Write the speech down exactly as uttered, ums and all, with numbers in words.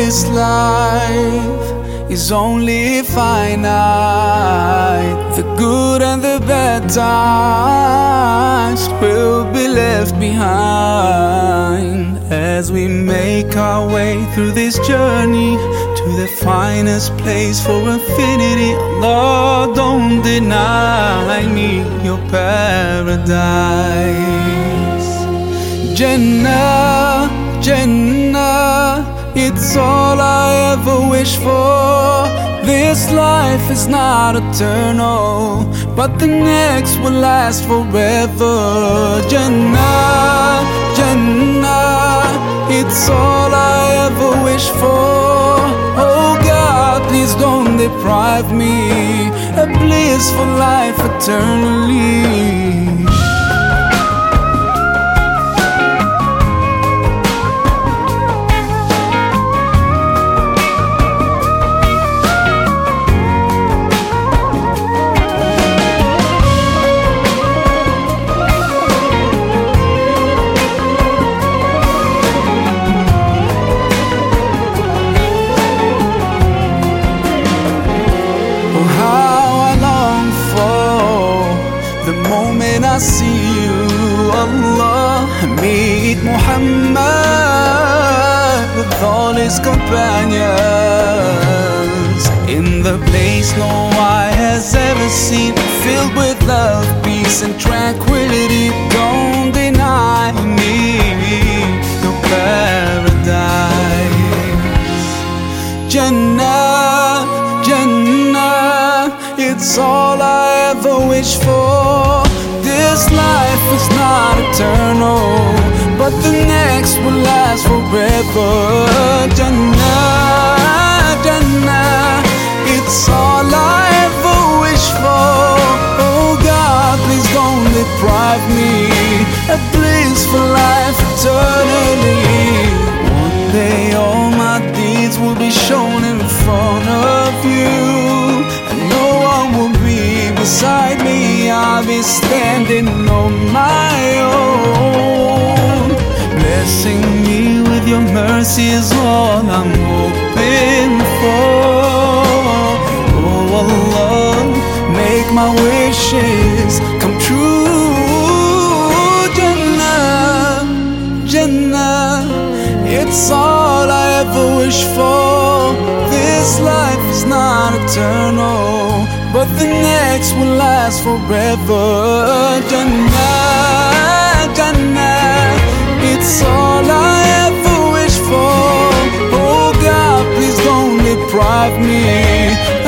this life is only finite. The good and the bad times will be left behind as we make our way through this journey to the finest place for infinity. Lord, don't deny me your paradise. Jannah, Jannah, it's all I ever wish for. This life is not eternal, but the next will last forever. Jannah, Jannah, it's all I ever wish for. Oh God, please don't deprive me a blissful life eternally. The moment I see you, Allah, meet Muhammad with all his companions in the place no eye has ever seen, filled with love, peace and tranquility. Don't deny me your paradise. Jannah, Jannah, it's all I ever wish for. This life is not eternal, but the next will last forever. Jannah, Jannah, it's all I ever wish for. Oh God, please don't deprive me a blissful life eternally. One day all my deeds will be shown in front of you, and no one will be beside me. I'll be standing on my own. Blessing me with your mercy is all I'm hoping for. Oh Allah, make my wishes come true. Jannah, Jannah, it's all I ever wish for. This life is not eternal, but the next will last forever. Jannah, Jannah, it's all I ever wish for. Oh God, please don't deprive me